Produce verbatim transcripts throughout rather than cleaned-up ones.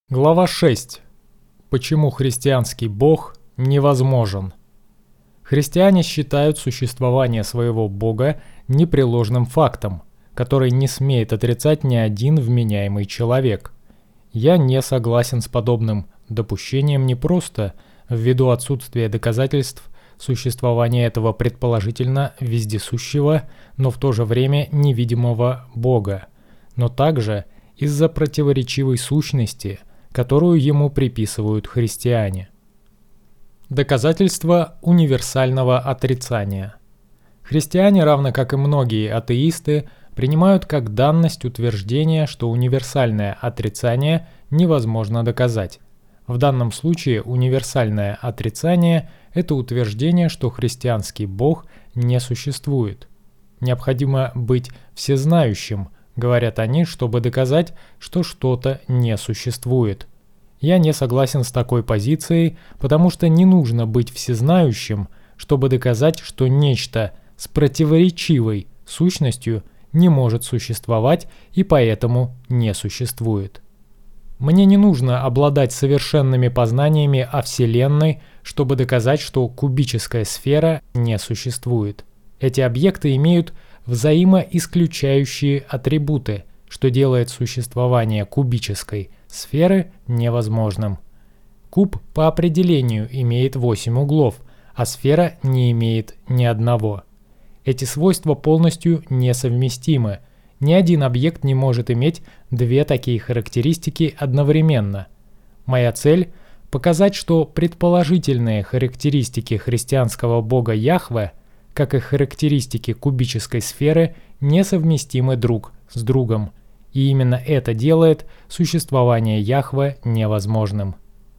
Глава шесть. Почему христианский Бог невозможен? Христиане считают существование своего Бога непреложным фактом, который не смеет отрицать ни один вменяемый человек. Я не согласен с подобным допущением не просто ввиду отсутствия доказательств существования этого предположительно вездесущего, но в то же время невидимого Бога, но также из-за противоречивой сущности, которую ему приписывают христиане. Доказательство универсального отрицания. Христиане, равно как и многие атеисты, принимают как данность утверждение, что универсальное отрицание невозможно доказать. В данном случае универсальное отрицание – это утверждение, что христианский Бог не существует. Необходимо быть всезнающим, говорят они, чтобы доказать, что что-то не существует. Я не согласен с такой позицией, потому что не нужно быть всезнающим, чтобы доказать, что нечто с противоречивой сущностью не может существовать и поэтому не существует. Мне не нужно обладать совершенными познаниями о Вселенной, чтобы доказать, что кубическая сфера не существует. Эти объекты имеют взаимоисключающие атрибуты, что делает существование кубической сферы невозможным. Куб по определению имеет восемь углов, а сфера не имеет ни одного. Эти свойства полностью несовместимы. Ни один объект не может иметь две такие характеристики одновременно. Моя цель – показать, что предположительные характеристики христианского бога Яхве, как и характеристики кубической сферы, несовместимы друг с другом, и именно это делает существование Яхве невозможным.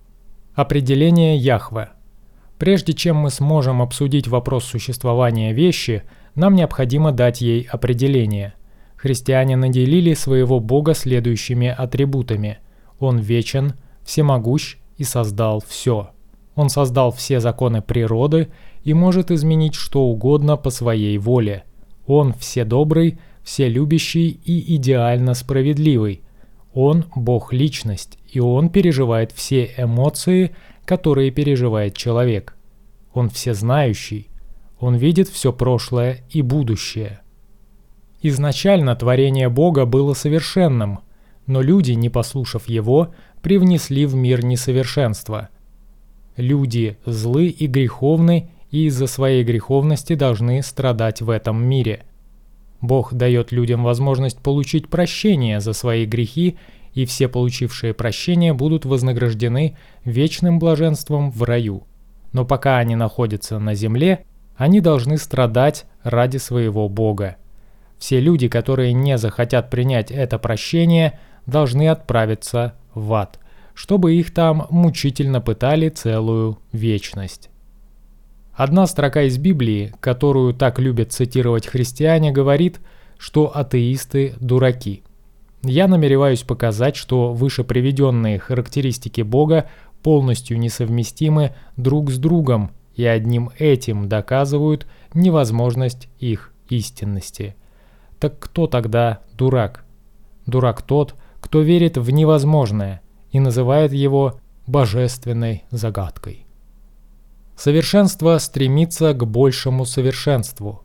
Определение Яхве. Прежде чем мы сможем обсудить вопрос существования вещи, нам необходимо дать ей определение. Христиане наделили своего Бога следующими атрибутами. Он вечен, всемогущ и создал все. Он создал все законы природы и может изменить что угодно по своей воле. Он вседобрый, вселюбящий и идеально справедливый. Он – Бог-личность, и Он переживает все эмоции, которые переживает человек. Он всезнающий. Он видит все прошлое и будущее. Изначально творение Бога было совершенным, но люди, не послушав Его, привнесли в мир несовершенство. Люди злы и греховны, и из-за своей греховности должны страдать в этом мире. Бог дает людям возможность получить прощение за свои грехи, и все получившие прощение будут вознаграждены вечным блаженством в раю. Но пока они находятся на земле, они должны страдать ради своего Бога. Все люди, которые не захотят принять это прощение, должны отправиться в ад, чтобы их там мучительно пытали целую вечность. Одна строка из Библии, которую так любят цитировать христиане, говорит, что атеисты – дураки. Я намереваюсь показать, что выше приведенные характеристики Бога полностью несовместимы друг с другом и одним этим доказывают невозможность их истинности. Так кто тогда дурак? Дурак тот, кто верит в невозможное и называет его божественной загадкой. Совершенство стремится к большему совершенству.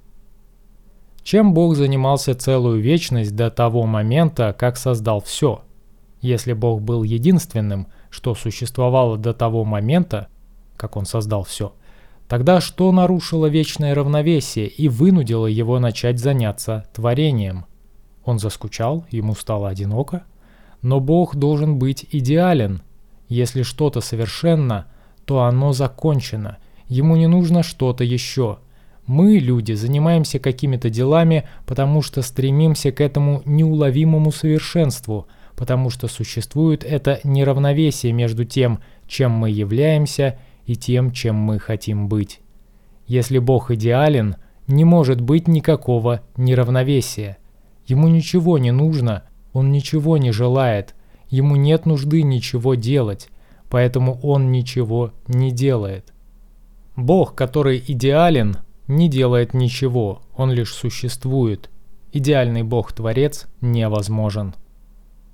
Чем Бог занимался целую вечность до того момента, как создал все? Если Бог был единственным, что существовало до того момента, как Он создал все, тогда что нарушило вечное равновесие и вынудило Его начать заняться творением? Он заскучал, ему стало одиноко? Но Бог должен быть идеален. Если что-то совершенно, то оно закончено. Ему не нужно что-то еще. Мы, люди, занимаемся какими-то делами, потому что стремимся к этому неуловимому совершенству, потому что существует это неравновесие между тем, чем мы являемся, и тем, чем мы хотим быть. Если Бог идеален, не может быть никакого неравновесия. Ему ничего не нужно, Он ничего не желает, Ему нет нужды ничего делать, поэтому Он ничего не делает. Бог, который идеален, не делает ничего, Он лишь существует. Идеальный Бог-творец невозможен.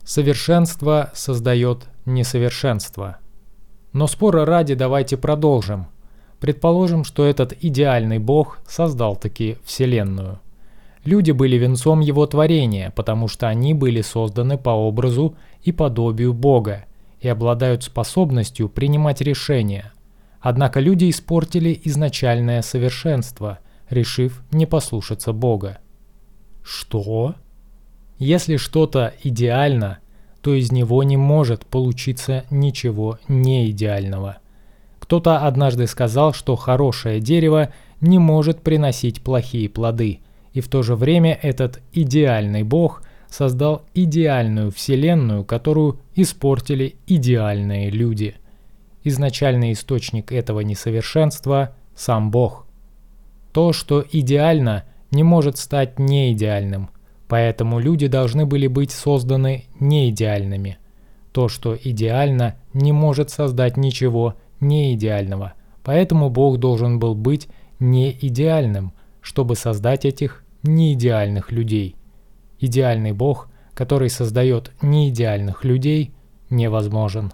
Совершенство создает несовершенство. Но спора ради давайте продолжим. Предположим, что этот идеальный Бог создал таки Вселенную. Люди были венцом Его творения, потому что они были созданы по образу и подобию Бога и обладают способностью принимать решения. Однако люди испортили изначальное совершенство, решив не послушаться Бога. Что? Если что-то идеально, то из него не может получиться ничего неидеального. Кто-то однажды сказал, что хорошее дерево не может приносить плохие плоды, и в то же время этот идеальный Бог создал идеальную вселенную, которую испортили идеальные люди. Изначальный источник этого несовершенства – сам Бог. То, что идеально, не может стать неидеальным, поэтому люди должны были быть созданы неидеальными. То, что идеально, не может создать ничего неидеального, поэтому Бог должен был быть неидеальным, чтобы создать этих неидеальных людей. Идеальный Бог, который создает неидеальных людей, невозможен.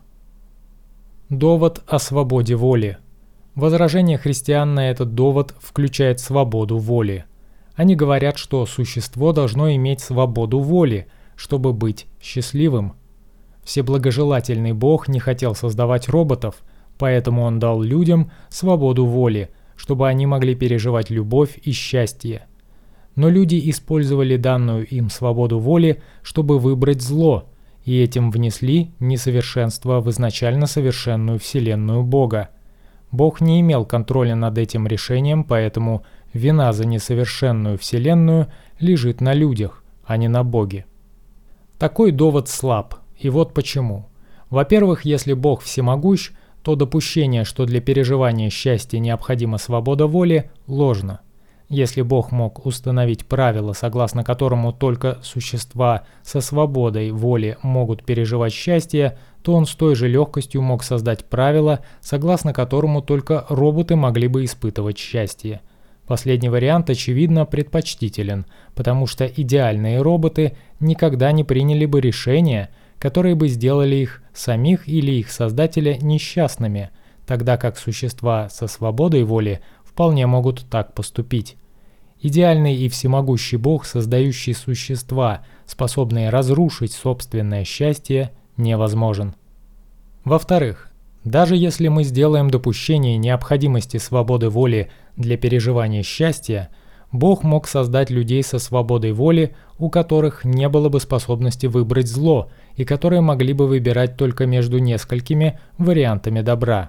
Довод о свободе воли. Возражение христиан на этот довод включает свободу воли. Они говорят, что существо должно иметь свободу воли, чтобы быть счастливым. Всеблагожелательный Бог не хотел создавать роботов, поэтому Он дал людям свободу воли, чтобы они могли переживать любовь и счастье. Но люди использовали данную им свободу воли, чтобы выбрать зло, и этим внесли несовершенство в изначально совершенную вселенную Бога. Бог не имел контроля над этим решением, поэтому вина за несовершенную вселенную лежит на людях, а не на Боге. Такой довод слаб, и вот почему. Во-первых, если Бог всемогущ, то допущение, что для переживания счастья необходима свобода воли, ложно. Если Бог мог установить правила, согласно которому только существа со свободой воли могут переживать счастье, то Он с той же легкостью мог создать правила, согласно которому только роботы могли бы испытывать счастье. Последний вариант, очевидно, предпочтителен, потому что идеальные роботы никогда не приняли бы решения, которые бы сделали их самих или их создателя несчастными, тогда как существа со свободой воли вполне могут так поступить. Идеальный и всемогущий Бог, создающий существа, способные разрушить собственное счастье, невозможен. Во-вторых, даже если мы сделаем допущение необходимости свободы воли для переживания счастья, Бог мог создать людей со свободой воли, у которых не было бы способности выбрать зло, и которые могли бы выбирать только между несколькими вариантами добра.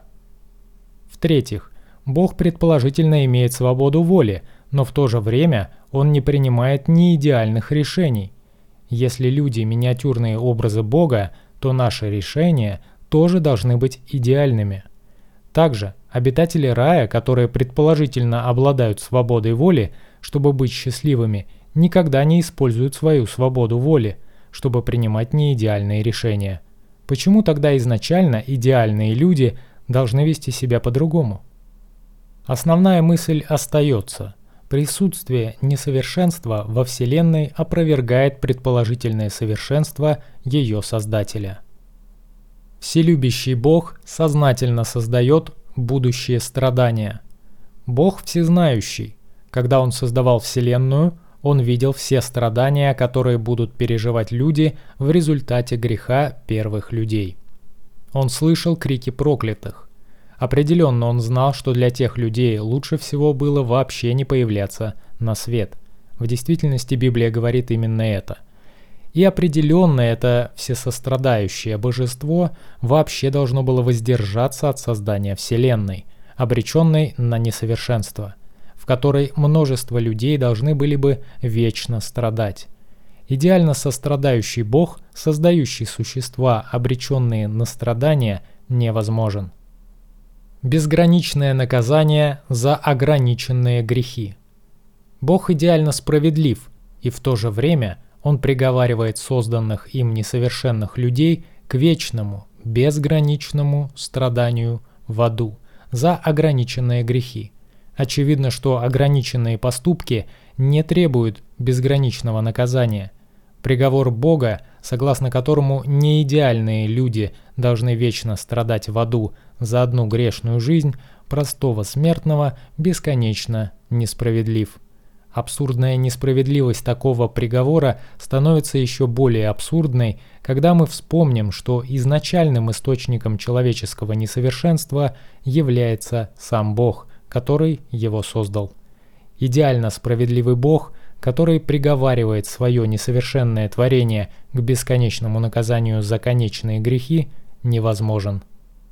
В-третьих, Бог предположительно имеет свободу воли, но в то же время Он не принимает неидеальных решений. Если люди – миниатюрные образы Бога, то наши решения тоже должны быть идеальными. Также обитатели рая, которые предположительно обладают свободой воли, чтобы быть счастливыми, никогда не используют свою свободу воли, чтобы принимать неидеальные решения. Почему тогда изначально идеальные люди должны вести себя по-другому? Основная мысль остается. Присутствие несовершенства во Вселенной опровергает предположительное совершенство ее Создателя. Вселюбящий Бог сознательно создает будущие страдания. Бог всезнающий. Когда Он создавал Вселенную, Он видел все страдания, которые будут переживать люди в результате греха первых людей. Он слышал крики проклятых. Определенно Он знал, что для тех людей лучше всего было вообще не появляться на свет. В действительности Библия говорит именно это. И определенно это всесострадающее божество вообще должно было воздержаться от создания Вселенной, обреченной на несовершенство, в которой множество людей должны были бы вечно страдать. Идеально сострадающий Бог, создающий существа, обреченные на страдания, невозможен. Безграничное наказание за ограниченные грехи. Бог идеально справедлив, и в то же время Он приговаривает созданных им несовершенных людей к вечному, безграничному страданию в аду за ограниченные грехи. Очевидно, что ограниченные поступки не требуют безграничного наказания. Приговор Бога согласно которому неидеальные люди должны вечно страдать в аду за одну грешную жизнь, простого смертного бесконечно несправедлив. Абсурдная несправедливость такого приговора становится еще более абсурдной, когда мы вспомним, что изначальным источником человеческого несовершенства является сам Бог, который его создал. Идеально справедливый Бог, который приговаривает свое несовершенное творение к бесконечному наказанию за конечные грехи, невозможен.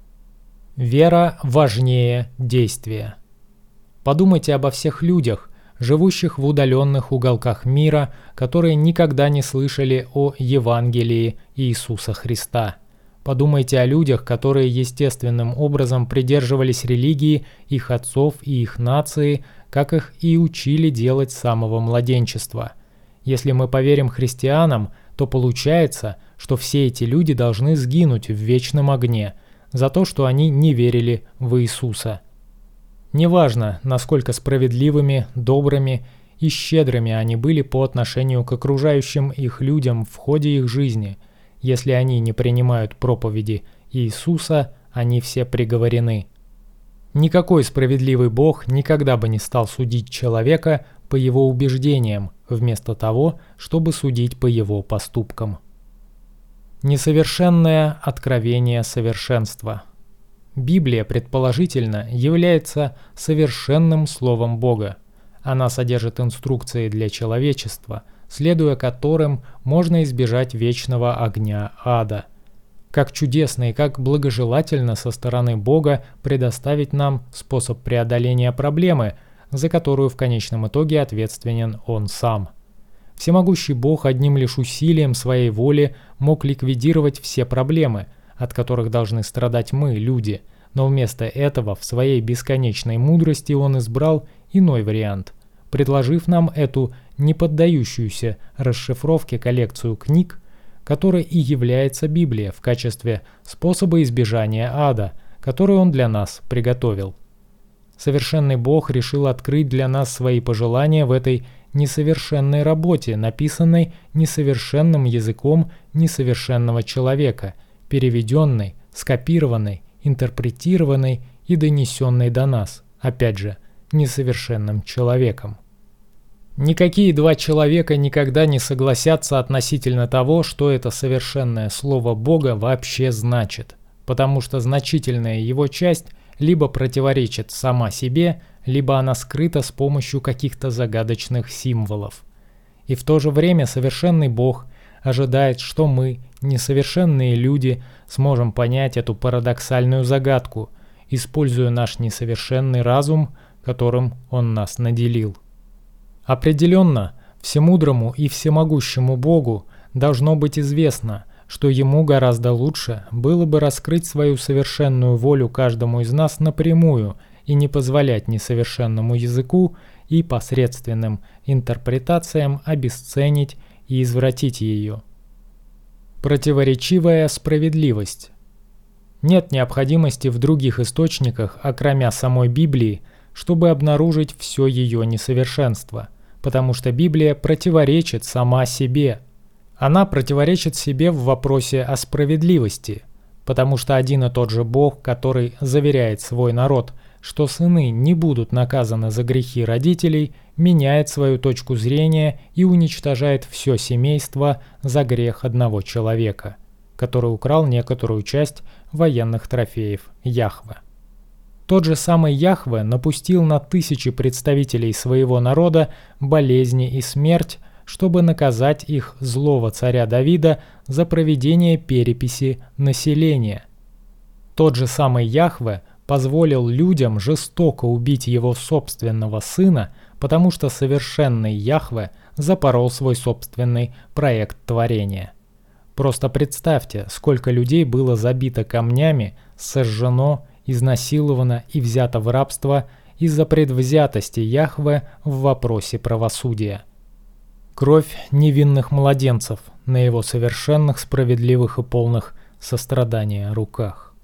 Вера важнее действия. Подумайте обо всех людях, живущих в удаленных уголках мира, которые никогда не слышали о Евангелии Иисуса Христа. Подумайте о людях, которые естественным образом придерживались религии их отцов и их нации, как их и учили делать с самого младенчества. Если мы поверим христианам, то получается, что все эти люди должны сгинуть в вечном огне за то, что они не верили в Иисуса. Неважно, насколько справедливыми, добрыми и щедрыми они были по отношению к окружающим их людям в ходе их жизни, если они не принимают проповеди Иисуса, они все приговорены. Никакой справедливый Бог никогда бы не стал судить человека по его убеждениям, вместо того, чтобы судить по его поступкам. Несовершенное откровение совершенства. Библия, предположительно, является совершенным Словом Бога. Она содержит инструкции для человечества, следуя которым можно избежать вечного огня ада. Как чудесно и как благожелательно со стороны Бога предоставить нам способ преодоления проблемы, за которую в конечном итоге ответственен Он сам. Всемогущий Бог одним лишь усилием своей воли мог ликвидировать все проблемы, от которых должны страдать мы, люди, но вместо этого в своей бесконечной мудрости Он избрал иной вариант, предложив нам эту не поддающуюся расшифровке коллекцию книг, которой и является Библия в качестве способа избежания ада, который Он для нас приготовил. Совершенный Бог решил открыть для нас свои пожелания в этой несовершенной работе, написанной несовершенным языком несовершенного человека, переведенной, скопированной, интерпретированной и донесенной до нас, опять же, несовершенным человеком. Никакие два человека никогда не согласятся относительно того, что это совершенное слово Бога вообще значит, потому что значительная его часть либо противоречит сама себе, либо она скрыта с помощью каких-то загадочных символов. И в то же время совершенный Бог ожидает, что мы, несовершенные люди, сможем понять эту парадоксальную загадку, используя наш несовершенный разум, которым Он нас наделил. Определенно, всемудрому и всемогущему Богу должно быть известно, что Ему гораздо лучше было бы раскрыть свою совершенную волю каждому из нас напрямую и не позволять несовершенному языку и посредственным интерпретациям обесценить и извратить ее. Противоречивая справедливость. Нет необходимости в других источниках, окромя самой Библии, чтобы обнаружить все ее несовершенство, потому что Библия противоречит сама себе. Она противоречит себе в вопросе о справедливости, потому что один и тот же Бог, который заверяет свой народ, что сыны не будут наказаны за грехи родителей, меняет свою точку зрения и уничтожает все семейство за грех одного человека, который украл некоторую часть военных трофеев Яхве. Тот же самый Яхве напустил на тысячи представителей своего народа болезни и смерть, чтобы наказать их злого царя Давида за проведение переписи населения. Тот же самый Яхве позволил людям жестоко убить его собственного сына, потому что совершенный Яхве запорол свой собственный проект творения. Просто представьте, сколько людей было забито камнями, сожжено, изнасиловано и взято в рабство из-за предвзятости Яхве в вопросе правосудия. Кровь невинных младенцев на его совершенных, справедливых и полных сострадания руках.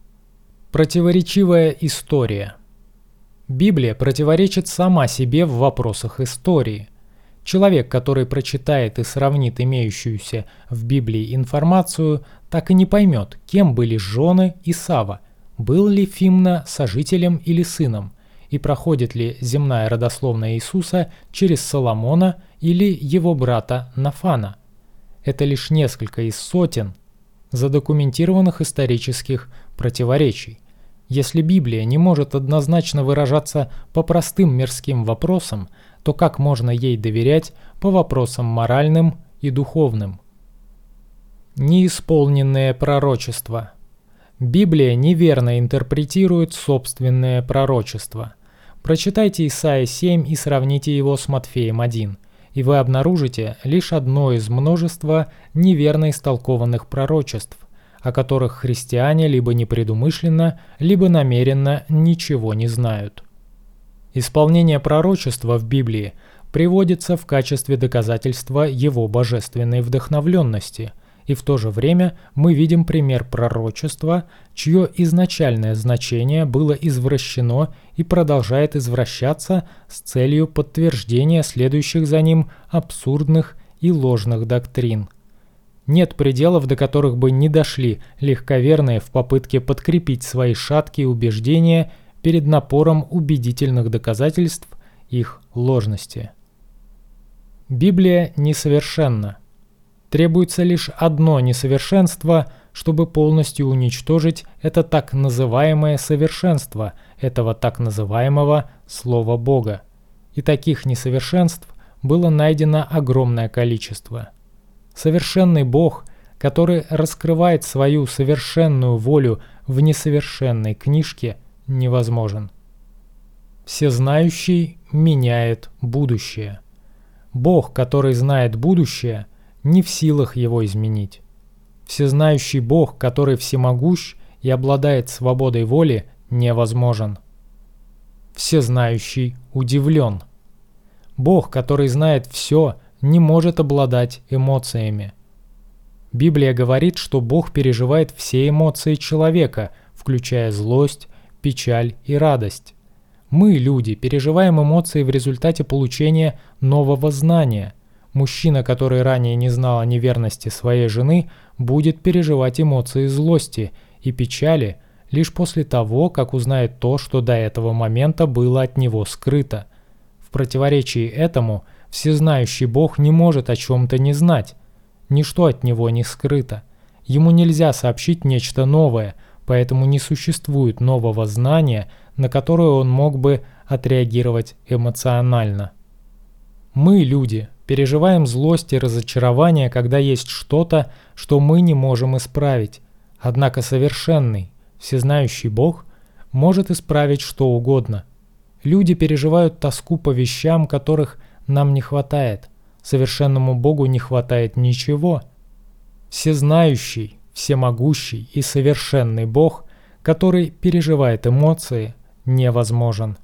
Противоречивая история. Библия противоречит сама себе в вопросах истории. Человек, который прочитает и сравнит имеющуюся в Библии информацию, так и не поймет, кем были жены Исава, был ли Фимна сожителем или сыном, и проходит ли земная родословная Иисуса через Соломона или его брата Нафана. Это лишь несколько из сотен задокументированных исторических противоречий. Если Библия не может однозначно выражаться по простым мирским вопросам, то как можно ей доверять по вопросам моральным и духовным? Неисполненное пророчество. Библия неверно интерпретирует собственное пророчество. Прочитайте Исайя семь и сравните его с Матфеем один, и вы обнаружите лишь одно из множества неверно истолкованных пророчеств, о которых христиане либо непредумышленно, либо намеренно ничего не знают. Исполнение пророчества в Библии приводится в качестве доказательства его божественной вдохновленности, и в то же время мы видим пример пророчества, чье изначальное значение было извращено и продолжает извращаться с целью подтверждения следующих за ним абсурдных и ложных доктрин. Нет пределов, до которых бы не дошли легковерные в попытке подкрепить свои шаткие убеждения перед напором убедительных доказательств их ложности. Библия несовершенна. Требуется лишь одно несовершенство, чтобы полностью уничтожить это так называемое совершенство, этого так называемого Слова Бога. И таких несовершенств было найдено огромное количество. Совершенный Бог, который раскрывает свою совершенную волю в несовершенной книжке, невозможен. Всезнающий меняет будущее. Бог, который знает будущее, не в силах его изменить. Всезнающий Бог, который всемогущ и обладает свободой воли, невозможен. Всезнающий удивлен. Бог, который знает все, не может обладать эмоциями. Библия говорит, что Бог переживает все эмоции человека, включая злость, печаль и радость. Мы, люди, переживаем эмоции в результате получения нового знания. Мужчина, который ранее не знал о неверности своей жены, будет переживать эмоции злости и печали лишь после того, как узнает то, что до этого момента было от него скрыто. В противоречии этому, всезнающий Бог не может о чем-то не знать. Ничто от него не скрыто. Ему нельзя сообщить нечто новое, поэтому не существует нового знания, на которое он мог бы отреагировать эмоционально. Мы, люди, переживаем злость и разочарование, когда есть что-то, что мы не можем исправить. Однако совершенный, всезнающий Бог может исправить что угодно. Люди переживают тоску по вещам, которых нам не хватает. Совершенному Богу не хватает ничего. Всезнающий, всемогущий и совершенный Бог, который переживает эмоции, невозможен.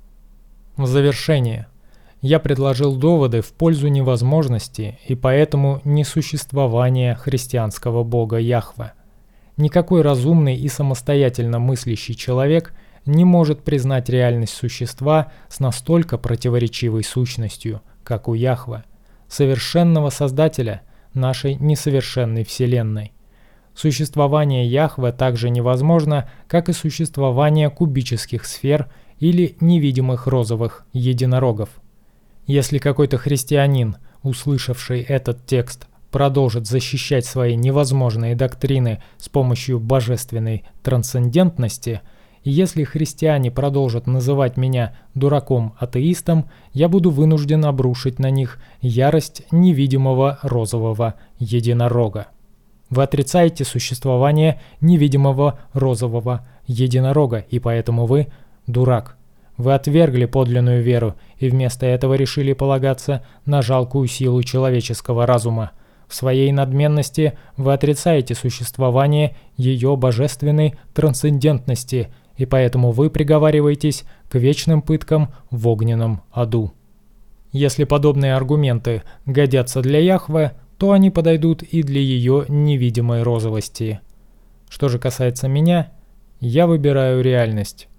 В завершение. Я предложил доводы в пользу невозможности и поэтому несуществования христианского Бога Яхве. Никакой разумный и самостоятельно мыслящий человек не может признать реальность существа с настолько противоречивой сущностью, как у Яхве, совершенного Создателя нашей несовершенной Вселенной. Существование Яхве также невозможно, как и существование кубических сфер или невидимых розовых единорогов. Если какой-то христианин, услышавший этот текст, продолжит защищать свои невозможные доктрины с помощью божественной трансцендентности, и если христиане продолжат называть меня дураком-атеистом, я буду вынужден обрушить на них ярость невидимого розового единорога. Вы отрицаете существование невидимого розового единорога, и поэтому вы дурак. Вы отвергли подлинную веру и вместо этого решили полагаться на жалкую силу человеческого разума. В своей надменности вы отрицаете существование ее божественной трансцендентности, и поэтому вы приговариваетесь к вечным пыткам в огненном аду. Если подобные аргументы годятся для Яхве, то они подойдут и для ее невидимой розовости. Что же касается меня, я выбираю реальность.